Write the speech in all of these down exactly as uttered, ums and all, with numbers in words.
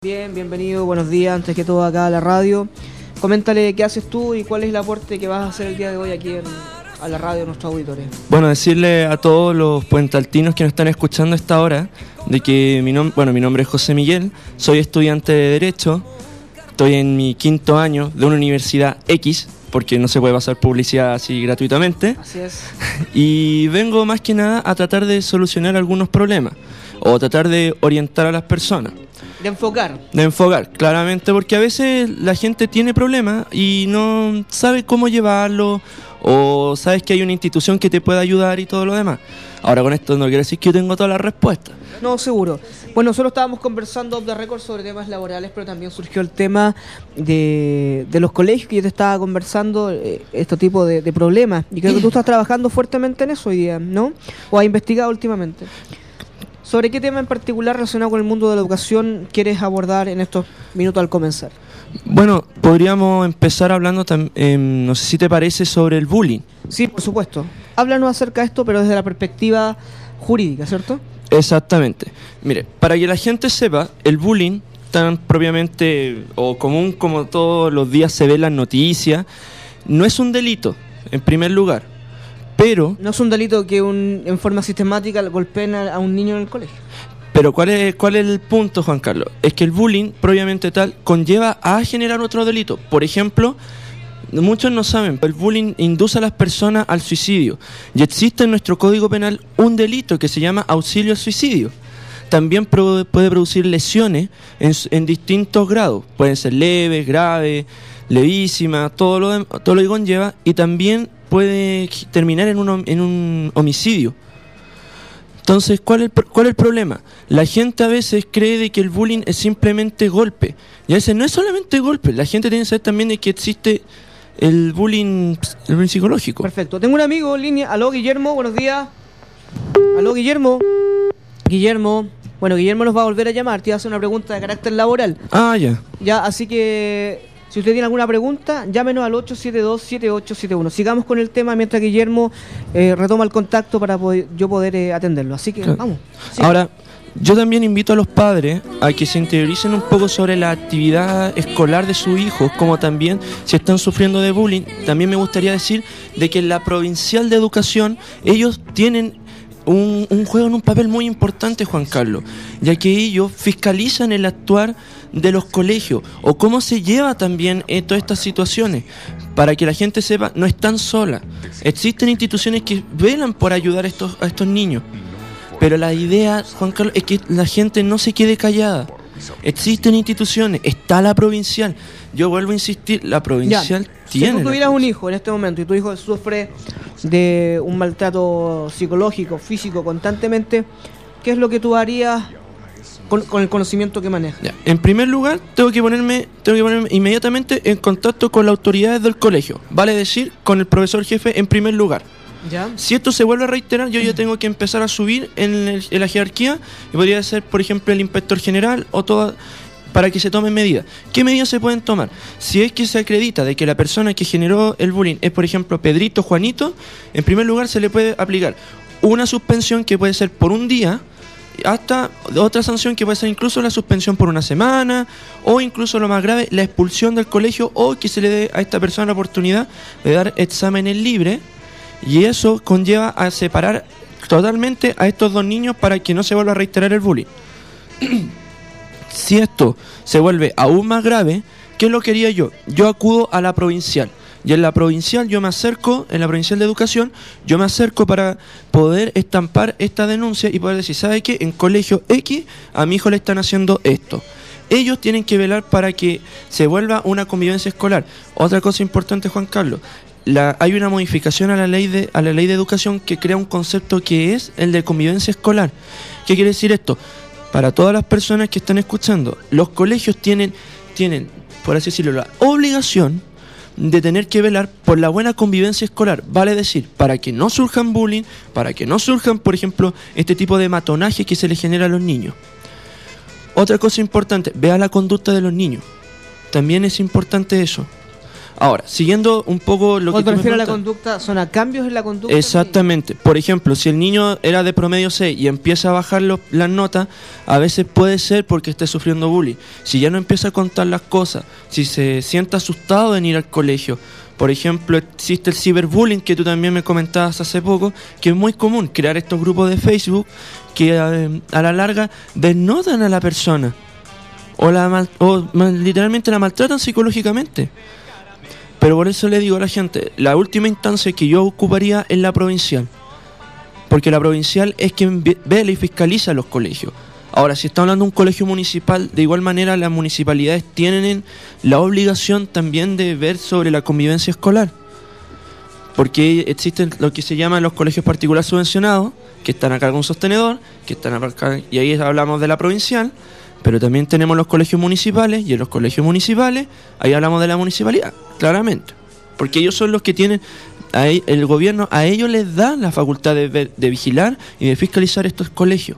Bien, bienvenido, buenos días, antes que todo acá a la radio. Coméntale qué haces tú y cuál es el aporte que vas a hacer el día de hoy aquí en, a la radio, a nuestros auditores. Bueno, decirle a todos los puentaltinos que nos están escuchando a esta hora de que mi, nom- bueno, mi nombre es José Miguel, soy estudiante de Derecho, estoy en mi quinto año de una universidad X, porque no se puede pasar publicidad así gratuitamente. Así es. Y vengo más que nada a tratar de solucionar algunos problemas o tratar de orientar a las personas. De enfocar. De enfocar, claramente, porque a veces la gente tiene problemas y no sabe cómo llevarlo, o sabes que hay una institución que te puede ayudar y todo lo demás. Ahora, con esto no quiero decir que yo tengo todas las respuestas. No, seguro. Bueno, nosotros estábamos conversando off the record sobre temas laborales, pero también surgió el tema de, de los colegios, que yo te estaba conversando, eh, este tipo de, de problemas. Y creo que tú estás trabajando fuertemente en eso hoy día, ¿no? ¿O has investigado últimamente? ¿Sobre qué tema en particular relacionado con el mundo de la educación quieres abordar en estos minutos al comenzar? Bueno, podríamos empezar hablando, tam- eh, no sé si te parece, sobre el bullying. Sí, por supuesto. Háblanos acerca de esto, pero desde la perspectiva jurídica, ¿cierto? Exactamente. Mire, para que la gente sepa, el bullying, tan propiamente o común como todos los días se ve en las noticias, no es un delito, en primer lugar. Pero, No es un delito que un, en forma sistemática golpeen a, a un niño en el colegio. pero ¿cuál es, cuál es el punto, Juan Carlos? Es que el bullying, propiamente tal, conlleva a generar otro delito. Por ejemplo, muchos no saben, pero el bullying induce a las personas al suicidio. Y existe en nuestro Código Penal un delito que se llama auxilio al suicidio. También pro- puede producir lesiones en, s- en distintos grados. Pueden ser leves, graves, levísimas, todo lo, dem- todo lo que conlleva. Y también puede g- terminar en un, hom- en un homicidio. Entonces, ¿cuál es, el, pr- ¿cuál es el problema? La gente a veces cree de que el bullying es simplemente golpe. Y a veces no es solamente golpe. La gente tiene que saber también de que existe el bullying, ps- el bullying psicológico. Perfecto. Tengo un amigo en línea. Aló, Guillermo, buenos días. Aló, Guillermo. Guillermo. Bueno, Guillermo nos va a volver a llamar. Te iba a hacer una pregunta de carácter laboral. Ah, ya. Ya, así que si usted tiene alguna pregunta, llámenos al ocho siete dos, siete ocho siete uno. Sigamos con el tema mientras Guillermo eh, retoma el contacto para poder, yo poder eh, atenderlo. Así que Claro. vamos. Sí. Ahora, yo también invito a los padres a que se interioricen un poco sobre la actividad escolar de sus hijos, como también si están sufriendo de bullying. También me gustaría decir de que en la Provincial de Educación ellos tienen un, un juego en un papel muy importante, Juan Carlos, ya que ellos fiscalizan el actuar de los colegios o cómo se lleva también eh, todas estas situaciones, para que la gente sepa, no están solas. Existen instituciones que velan por ayudar a estos, a estos niños. Pero la idea, Juan Carlos, es que la gente no se quede callada. Existen instituciones, está la provincial. Yo vuelvo a insistir, la provincial Ya, tiene. Si tú la tuvieras un hijo en este momento y tu hijo sufre de un maltrato psicológico, físico constantemente, ¿qué es lo que tú harías con, con el conocimiento que manejas? Ya, en primer lugar, tengo que ponerme, tengo que ponerme inmediatamente en contacto con las autoridades del colegio. Vale decir, con el profesor jefe en primer lugar. ¿Ya? Si esto se vuelve a reiterar, yo ya tengo que empezar a subir en, el- en la jerarquía, y podría ser, por ejemplo, el inspector general o toda, para que se tomen medidas. ¿Qué medidas se pueden tomar? Si es que se acredita de que la persona que generó el bullying es, por ejemplo, Pedrito, Juanito, en primer lugar se le puede aplicar una suspensión que puede ser por un día, hasta otra sanción que puede ser incluso la suspensión por una semana, o incluso lo más grave, la expulsión del colegio, o que se le dé a esta persona la oportunidad de dar exámenes libres. Y eso conlleva a separar totalmente a estos dos niños para que no se vuelva a reiterar el bullying. Si esto se vuelve aún más grave, ¿qué es lo que haría yo? Yo acudo a la provincial. Y en la provincial yo me acerco, en la provincial de educación, yo me acerco para poder estampar esta denuncia y poder decir, ¿sabe qué? En colegio X a mi hijo le están haciendo esto. Ellos tienen que velar para que se vuelva una convivencia escolar. Otra cosa importante, Juan Carlos, La, hay una modificación a la ley de a la ley de educación que crea un concepto que es el de convivencia escolar. ¿Qué quiere decir esto? Para todas las personas que están escuchando, los colegios tienen, tienen, por así decirlo, la obligación de tener que velar por la buena convivencia escolar, vale decir, para que no surjan bullying, para que no surjan, por ejemplo, este tipo de matonaje que se les genera a los niños. Otra cosa importante, vea la conducta de los niños. También es importante eso. Ahora, siguiendo un poco lo que Cuando tú te me refieres a la preguntas- conducta, ¿son a cambios en la conducta? Exactamente. Por ejemplo, si el niño era de promedio seis y empieza a bajar los- las notas, a veces puede ser porque esté sufriendo bullying. Si ya no empieza a contar las cosas, si se siente asustado en ir al colegio. Por ejemplo, existe el ciberbullying que tú también me comentabas hace poco, que es muy común, crear estos grupos de Facebook que eh, a la larga desnotan a la persona o, la mal- o mal- literalmente la maltratan psicológicamente. Pero por eso le digo a la gente, la última instancia que yo ocuparía es la provincial. Porque la provincial es quien ve- vela y fiscaliza los colegios. Ahora, si está hablando de un colegio municipal, de igual manera las municipalidades tienen la obligación también de ver sobre la convivencia escolar. Porque existen lo que se llaman los colegios particulares subvencionados, que están a cargo de un sostenedor, que están a cargo, y ahí hablamos de la provincial. Pero también tenemos los colegios municipales, y en los colegios municipales, ahí hablamos de la municipalidad, claramente. Porque ellos son los que tienen, a e- el gobierno a ellos les da la facultad de, ver- de vigilar y de fiscalizar estos colegios.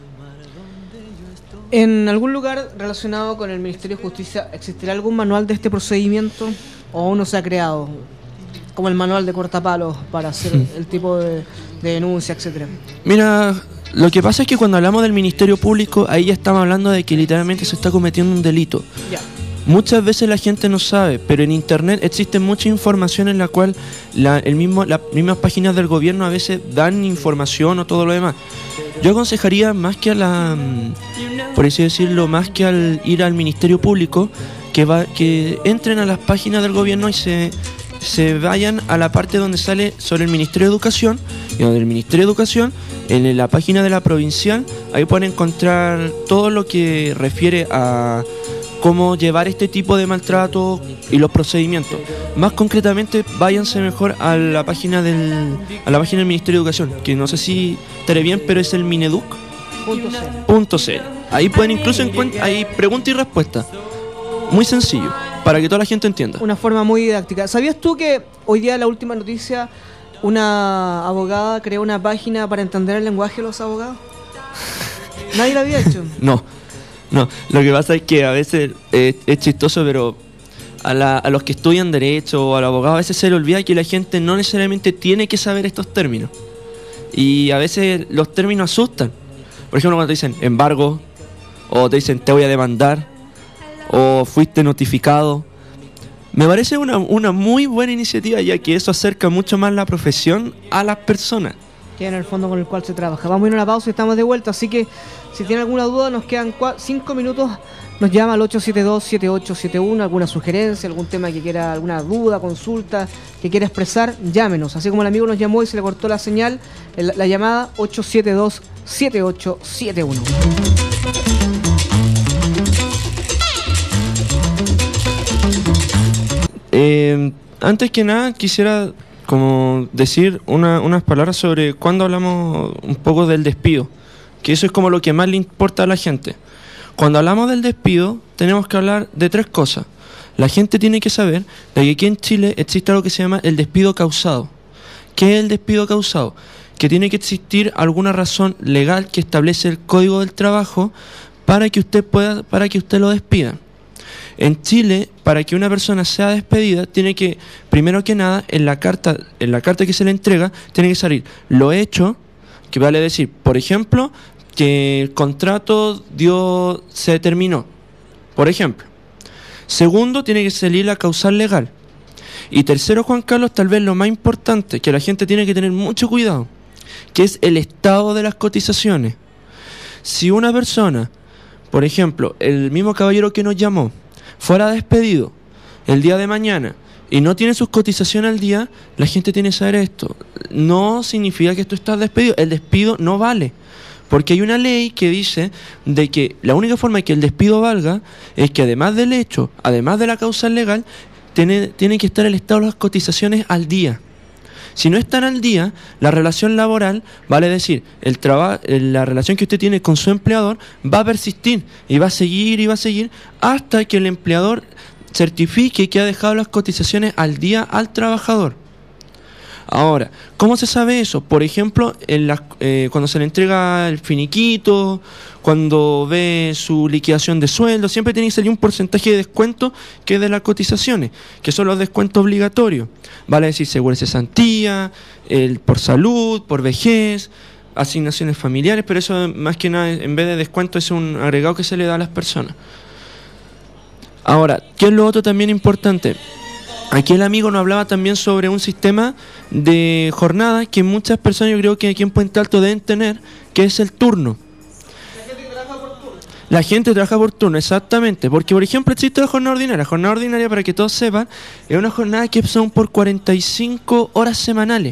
¿En algún lugar relacionado con el Ministerio de Justicia existirá algún manual de este procedimiento? ¿O aún no se ha creado? Como el manual de cortapalos para hacer el tipo de, de denuncia, etcétera. Mira, lo que pasa es que cuando hablamos del Ministerio Público, ahí ya estamos hablando de que literalmente se está cometiendo un delito. Ya. Muchas veces la gente no sabe, pero en internet existe mucha información en la cual la, el mismo, las mismas páginas del gobierno a veces dan información o todo lo demás. Yo aconsejaría más que a la, mm, por así decirlo, más que al ir al Ministerio Público, que va, que entren a las páginas del gobierno y se, se vayan a la parte donde sale sobre el Ministerio de Educación, y donde el Ministerio de Educación, en la página de la provincial, ahí pueden encontrar todo lo que refiere a cómo llevar este tipo de maltrato y los procedimientos. Más concretamente, váyanse mejor a la página del a la página del Ministerio de Educación, que no sé si estaré bien, pero es el mineduc Punto cero. punto c l. Ahí pueden incluso encontrar, hay pregunta y respuesta. Muy sencillo, para que toda la gente entienda. Una forma muy didáctica. ¿Sabías tú que hoy día la última noticia, una abogada creó una página para entender el lenguaje de los abogados? Nadie lo había hecho. No, no, lo que pasa es que a veces eh, es chistoso, pero a, la, a los que estudian Derecho o al abogado a veces se le olvida que la gente no necesariamente tiene que saber estos términos. Y a veces los términos asustan. Por ejemplo, cuando te dicen embargo, o te dicen te voy a demandar, o fuiste notificado. Me parece una, una muy buena iniciativa, ya que eso acerca mucho más la profesión a las personas. Que en el fondo con el cual se trabaja. Vamos a ir a una pausa y estamos de vuelta, así que si tienen alguna duda, nos quedan cinco minutos, nos llama al ocho siete dos, siete ocho siete uno, alguna sugerencia, algún tema que quiera, alguna duda, consulta, que quiera expresar, llámenos. Así como el amigo nos llamó y se le cortó la señal, la, la llamada ocho siete dos, siete ocho siete uno. Eh, antes que nada, quisiera como decir una, unas palabras sobre cuando hablamos un poco del despido, que eso es como lo que más le importa a la gente. Cuando hablamos del despido, tenemos que hablar de tres cosas. La gente tiene que saber de que aquí en Chile existe algo que se llama el despido causado. ¿Qué es el despido causado? Que tiene que existir alguna razón legal que establece el Código del Trabajo para que usted pueda, para que usted lo despida. En Chile, para que una persona sea despedida, tiene que, primero que nada, en la carta, en la carta que se le entrega, tiene que salir lo hecho, que vale decir, por ejemplo, que el contrato dio, se terminó, por ejemplo. Segundo, tiene que salir la causal legal. Y tercero, Juan Carlos, tal vez lo más importante, que la gente tiene que tener mucho cuidado, que es el estado de las cotizaciones. Si una persona, por ejemplo, el mismo caballero que nos llamó, fuera despedido el día de mañana y no tiene sus cotizaciones al día, la gente tiene que saber esto. No significa que tú estás despedido. El despido no vale. Porque hay una ley que dice de que la única forma de que el despido valga es que además del hecho, además de la causa legal, tiene, tiene que estar el estado de las cotizaciones al día. Si no están al día, la relación laboral, vale decir, el traba, la relación que usted tiene con su empleador va a persistir y va a seguir y va a seguir hasta que el empleador certifique que ha dejado las cotizaciones al día al trabajador. Ahora, ¿cómo se sabe eso? Por ejemplo, en las, eh, cuando se le entrega el finiquito, cuando ve su liquidación de sueldo, siempre tiene que salir un porcentaje de descuento que es de las cotizaciones, que son los descuentos obligatorios. Vale decir, seguro de cesantía, el por salud, por vejez, asignaciones familiares, pero eso más que nada, en vez de descuento, es un agregado que se le da a las personas. Ahora, ¿qué es lo otro también importante? Aquí el amigo nos hablaba también sobre un sistema de jornada que muchas personas, yo creo que aquí en Puente Alto deben tener, que es el turno. La gente trabaja por turno. La gente trabaja por turno, exactamente. Porque, por ejemplo, existe la jornada ordinaria. La jornada ordinaria, para que todos sepan, es una jornada que son por cuarenta y cinco horas semanales.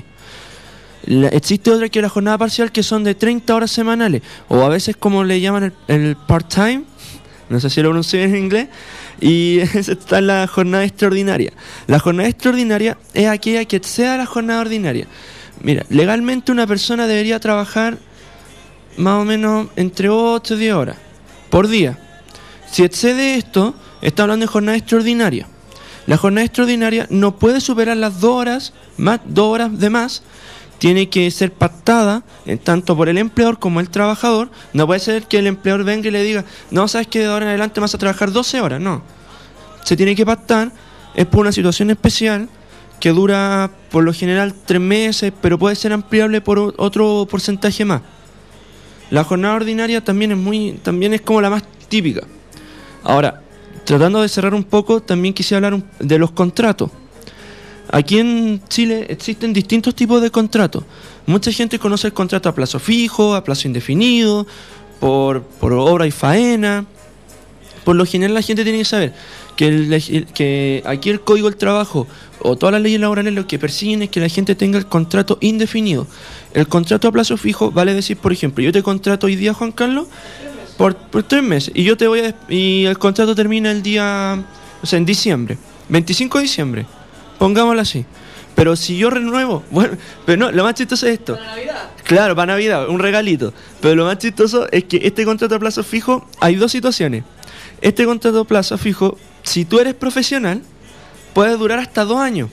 La, existe otra que es la jornada parcial, que son de treinta horas semanales. O a veces, como le llaman, el, el part-time. No sé si lo pronuncié en inglés. Y está en la jornada extraordinaria. La jornada extraordinaria es aquella que exceda la jornada ordinaria. Mira, legalmente una persona debería trabajar más o menos entre ocho y diez horas por día. Si excede esto, está hablando de jornada extraordinaria. La jornada extraordinaria no puede superar las dos horas, más, dos horas de más. Tiene que ser pactada eh, tanto por el empleador como el trabajador. No puede ser que el empleador venga y le diga, no, sabes que de ahora en adelante vas a trabajar doce horas. No, se tiene que pactar. Es por una situación especial que dura por lo general tres meses, pero puede ser ampliable por otro porcentaje más. La jornada ordinaria también es muy, también es como la más típica. Ahora, tratando de cerrar un poco, también quisiera hablar un, de los contratos. Aquí en Chile existen distintos tipos de contratos. Mucha gente conoce el contrato a plazo fijo, a plazo indefinido, por, por obra y faena. Por lo general la gente tiene que saber que, el, que aquí el Código del Trabajo o todas las leyes laborales lo que persiguen es que la gente tenga el contrato indefinido. El contrato a plazo fijo vale decir, por ejemplo, yo te contrato hoy día, Juan Carlos, por, por tres meses y yo te voy a, y el contrato termina el día, o sea, en diciembre, veinticinco de diciembre. Pongámoslo así. Pero si yo renuevo, bueno, pero no, lo más chistoso es esto. ¿Para Navidad? Claro, para Navidad, un regalito. Pero lo más chistoso es que este contrato a plazo fijo, hay dos situaciones. Este contrato a plazo fijo, si tú eres profesional, puede durar hasta dos años.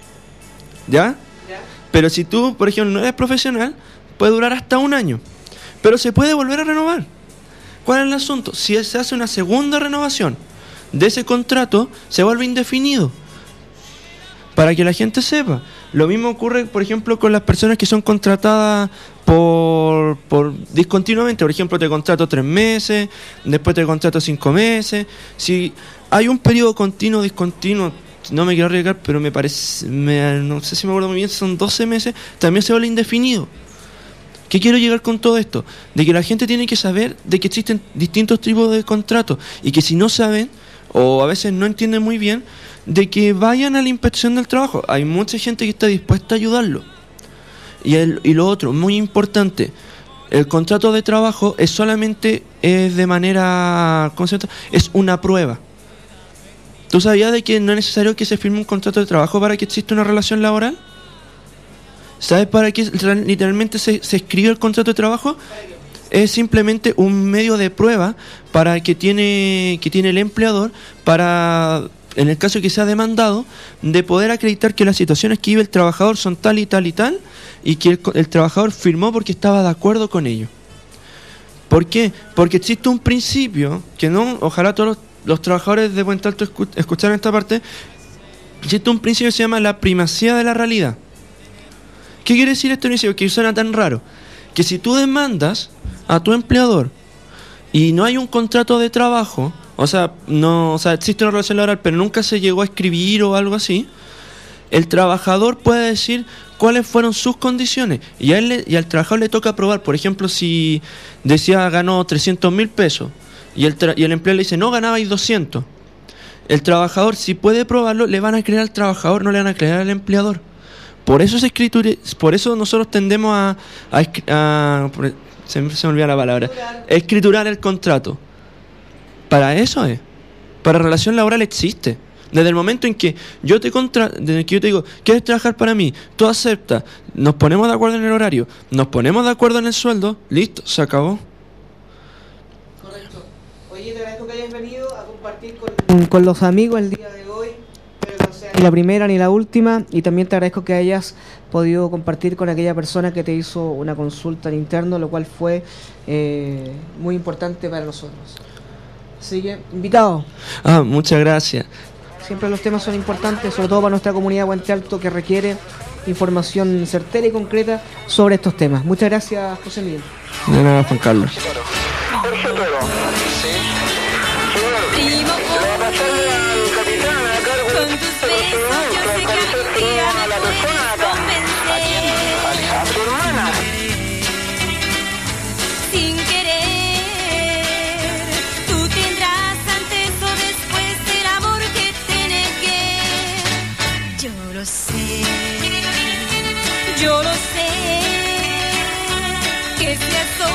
¿Ya? ¿Ya? Pero si tú, por ejemplo, no eres profesional, puede durar hasta un año. Pero se puede volver a renovar. ¿Cuál es el asunto? Si se hace una segunda renovación de ese contrato, se vuelve indefinido. Para que la gente sepa. Lo mismo ocurre, por ejemplo, con las personas que son contratadas por, por discontinuamente. Por ejemplo, te contrato tres meses, después te contrato cinco meses. Si hay un periodo continuo, discontinuo, no me quiero arriesgar, pero me parece, me, no sé si me acuerdo muy bien, son doce meses, también se vuelve indefinido. ¿Qué quiero llegar con todo esto? De que la gente tiene que saber de que existen distintos tipos de contratos y que si no saben, o a veces no entienden muy bien, de que vayan a la inspección del trabajo. Hay mucha gente que está dispuesta a ayudarlo. Y, el, y lo otro, muy importante, el contrato de trabajo es solamente es de manera, ¿cómo se llama? Es una prueba. ¿Tú sabías de que no es necesario que se firme un contrato de trabajo para que exista una relación laboral? ¿Sabes para qué literalmente se, se escribe el contrato de trabajo? Es simplemente un medio de prueba para que tiene, que tiene el empleador para, en el caso que sea demandado, de poder acreditar que las situaciones que vive el trabajador son tal y tal y tal, y que el, el trabajador firmó porque estaba de acuerdo con ello. ¿Por qué? Porque existe un principio, que no, ojalá todos los, los trabajadores de Puente Alto escu, escucharan esta parte, existe un principio que se llama la primacía de la realidad. ¿Qué quiere decir este principio? Que suena tan raro. Que si tú demandas a tu empleador y no hay un contrato de trabajo, o sea, no, o sea, existe una relación laboral, pero nunca se llegó a escribir o algo así, el trabajador puede decir cuáles fueron sus condiciones y, a él le, y al trabajador le toca probar. Por ejemplo, si decía ganó trescientos mil pesos y el, tra- y el empleador le dice no, ganabais doscientos, el trabajador, si puede probarlo, le van a creer al trabajador, no le van a creer al empleador. Por eso se escritura, por eso nosotros tendemos a, a, a, a se, se me olvida la palabra, escriturar el contrato. Para eso es. Para relación laboral existe. Desde el momento en que yo te contra, desde que yo te digo, ¿quieres trabajar para mí? Tú aceptas, nos ponemos de acuerdo en el horario, nos ponemos de acuerdo en el sueldo, listo, se acabó. Correcto. Oye, te agradezco que hayas venido a compartir con, con los amigos el día de hoy. Espero que no sea ni la primera ni la última, y también te agradezco que hayas podido compartir con aquella persona que te hizo una consulta en interno, lo cual fue eh, muy importante para nosotros. Así que, invitado. Ah, muchas gracias. Siempre los temas son importantes, sobre todo para nuestra comunidad de Puente Alto, que requiere información certera y concreta sobre estos temas. Muchas gracias, José Miguel. De nada, Juan Carlos. Jorge Toro. Sí. Primo, Le va a pasarle al capitán a cargo con tus besos yo sé que algún día a la me persona puedes acá. convencer. A su hermana. Sin querer, tú tendrás antes o después el amor que te negué. Yo lo sé, yo lo sé, que si eso